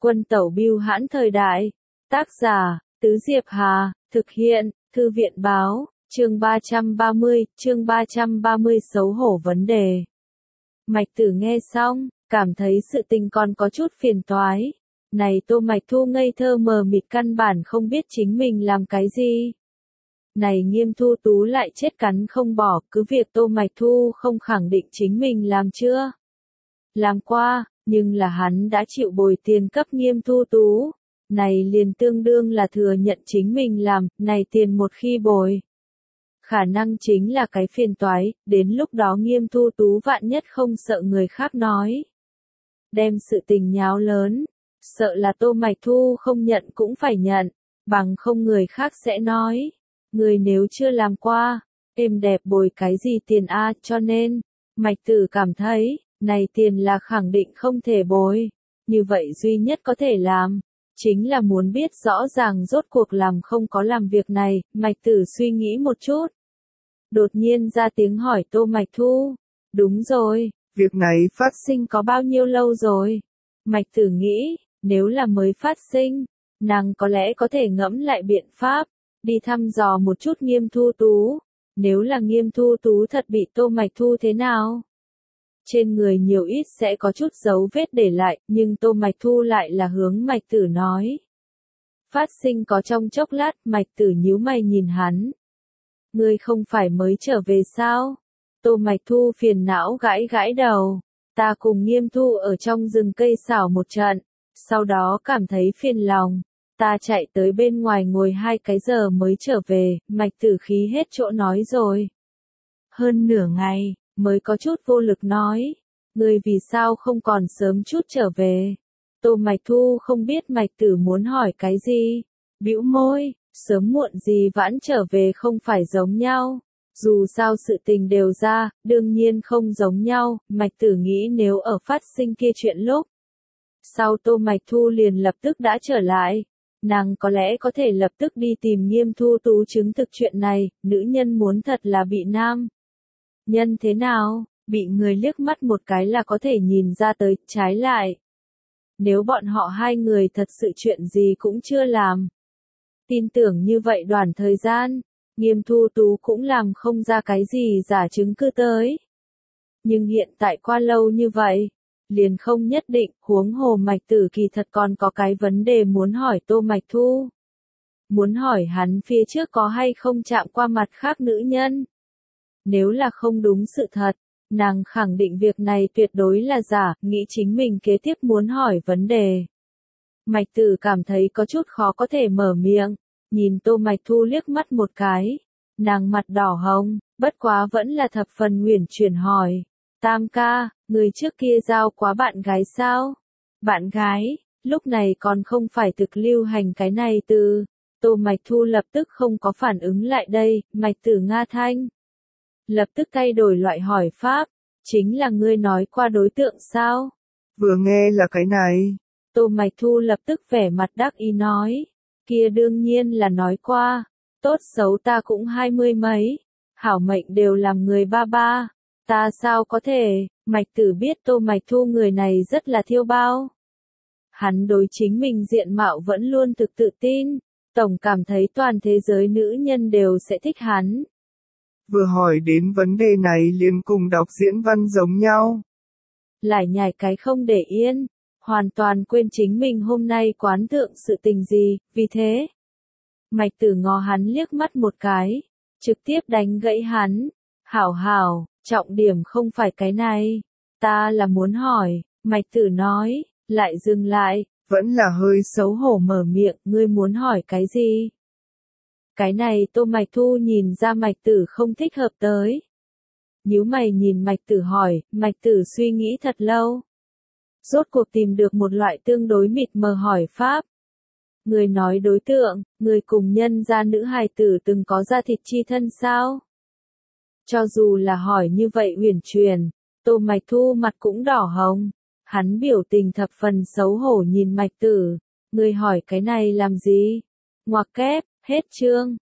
Quân tẩu bưu hãn thời đại. Tác giả, Tứ Diệp Hà, thực hiện, Thư viện báo, chương 330, xấu hổ vấn đề. Mạch Tử nghe xong, cảm thấy sự tình còn có chút phiền toái. Này Tô Mạch Thu ngây thơ mờ mịt căn bản không biết chính mình làm cái gì. Này Nghiêm Thu Tú lại chết cắn không bỏ, cứ việc Tô Mạch Thu không khẳng định chính mình làm chưa. Làm qua, nhưng là hắn đã chịu bồi tiền cấp Nghiêm Thu Tú. Này liền tương đương là thừa nhận chính mình làm, này tiền một khi bồi. Khả năng chính là cái phiền toái, đến lúc đó Nghiêm Thu Tú vạn nhất không sợ người khác nói. Đem sự tình nháo lớn, sợ là Tô Mạch Thu không nhận cũng phải nhận, bằng không người khác sẽ nói. Người nếu chưa làm qua, êm đẹp bồi cái gì tiền a, cho nên, Mạch Tử cảm thấy, này tiền là khẳng định không thể bồi. Như vậy duy nhất có thể làm, chính là muốn biết rõ ràng rốt cuộc làm không có làm việc này. Mạch Tử suy nghĩ một chút. Đột nhiên ra tiếng hỏi Tô Mạch Thu. Đúng rồi, việc này phát sinh có bao nhiêu lâu rồi? Mạch Tử nghĩ, nếu là mới phát sinh, nàng có lẽ có thể ngẫm lại biện pháp, đi thăm dò một chút Nghiêm Thu Tú. Nếu là Nghiêm Thu Tú thật bị Tô Mạch Thu thế nào? Trên người nhiều ít sẽ có chút dấu vết để lại, nhưng Tô Mạch Thu lại là hướng Mạch Tử nói. Phát sinh có trong chốc lát, Mạch Tử nhíu mày nhìn hắn. Ngươi không phải mới trở về sao? Tô Mạch Thu phiền não gãi gãi đầu. Ta cùng Nghiêm Thu ở trong rừng cây xảo một trận, sau đó cảm thấy phiền lòng. Ta chạy tới bên ngoài ngồi 2 cái giờ mới trở về. Mạch Tử khí hết chỗ nói rồi. Hơn nửa ngày, mới có chút vô lực nói. Ngươi vì sao không còn sớm chút trở về? Tô Mạch Thu không biết Mạch Tử muốn hỏi cái gì. Bĩu môi, sớm muộn gì vãn trở về không phải giống nhau. Dù sao sự tình đều ra, đương nhiên không giống nhau. Mạch Tử nghĩ nếu ở phát sinh kia chuyện lúc sau Tô Mạch Thu liền lập tức đã trở lại. Nàng có lẽ có thể lập tức đi tìm Nghiêm Thu Tú chứng thực chuyện này. Nữ nhân muốn thật là bị nam nhân thế nào, bị người liếc mắt một cái là có thể nhìn ra tới. Trái lại, nếu bọn họ hai người thật sự chuyện gì cũng chưa làm, tin tưởng như vậy đoạn thời gian, Nghiêm Thu Tú cũng làm không ra cái gì giả chứng cứ tới. Nhưng hiện tại qua lâu như vậy, liền không nhất định. Huống hồ Mạch Tử kỳ thật còn có cái vấn đề muốn hỏi Tô Mạch Thu. Muốn hỏi hắn phía trước có hay không chạm qua mặt khác nữ nhân. Nếu là không đúng sự thật, nàng khẳng định việc này tuyệt đối là giả. Nghĩ chính mình kế tiếp muốn hỏi vấn đề. Mạch Tử cảm thấy có chút khó có thể mở miệng. Nhìn Tô Mạch Thu liếc mắt một cái. Nàng mặt đỏ hồng, bất quá vẫn là thập phần uyển chuyển hỏi. Tam ca, người trước kia giao quá bạn gái sao? Bạn gái, lúc này còn không phải thực lưu hành cái này từ. Tô Mạch Thu lập tức không có phản ứng lại đây. Mạch Tử nga thanh. Lập tức thay đổi loại hỏi pháp. Chính là ngươi nói qua đối tượng sao? Vừa nghe là cái này. Tô Mạch Thu lập tức vẻ mặt đắc ý nói. Kia đương nhiên là nói qua. Tốt xấu ta cũng 20 mấy. Hảo mệnh đều làm người ba ba. Ta sao có thể? Mạch Tử biết Tô Mạch Thu người này rất là thiêu bao. Hắn đối chính mình diện mạo vẫn luôn thực tự tin. Tổng cảm thấy toàn thế giới nữ nhân đều sẽ thích hắn. Vừa hỏi đến vấn đề này liền cùng đọc diễn văn giống nhau. Lại nhảy cái không để yên. Hoàn toàn quên chính mình hôm nay quán thượng sự tình gì. Vì thế, Mạch Tử ngó hắn liếc mắt một cái. Trực tiếp đánh gãy hắn. Hảo hảo, trọng điểm không phải cái này. Ta là muốn hỏi. Mạch Tử nói, lại dừng lại. Vẫn là hơi xấu hổ mở miệng. Ngươi muốn hỏi cái gì? Cái này Tô Mạch Thu nhìn ra Mạch Tử không thích hợp tới. Nhíu mày nhìn Mạch Tử hỏi. Mạch Tử suy nghĩ thật lâu. Rốt cuộc tìm được một loại tương đối mịt mờ hỏi pháp. Người nói đối tượng, người cùng nhân gia nữ hài tử từng có da thịt chi thân sao? Cho dù là hỏi như vậy uyển chuyển, Tô Mạch Thu mặt cũng đỏ hồng. Hắn biểu tình thập phần xấu hổ nhìn Mạch Tử. Người hỏi cái này làm gì? Ngoặc kép, hết chương.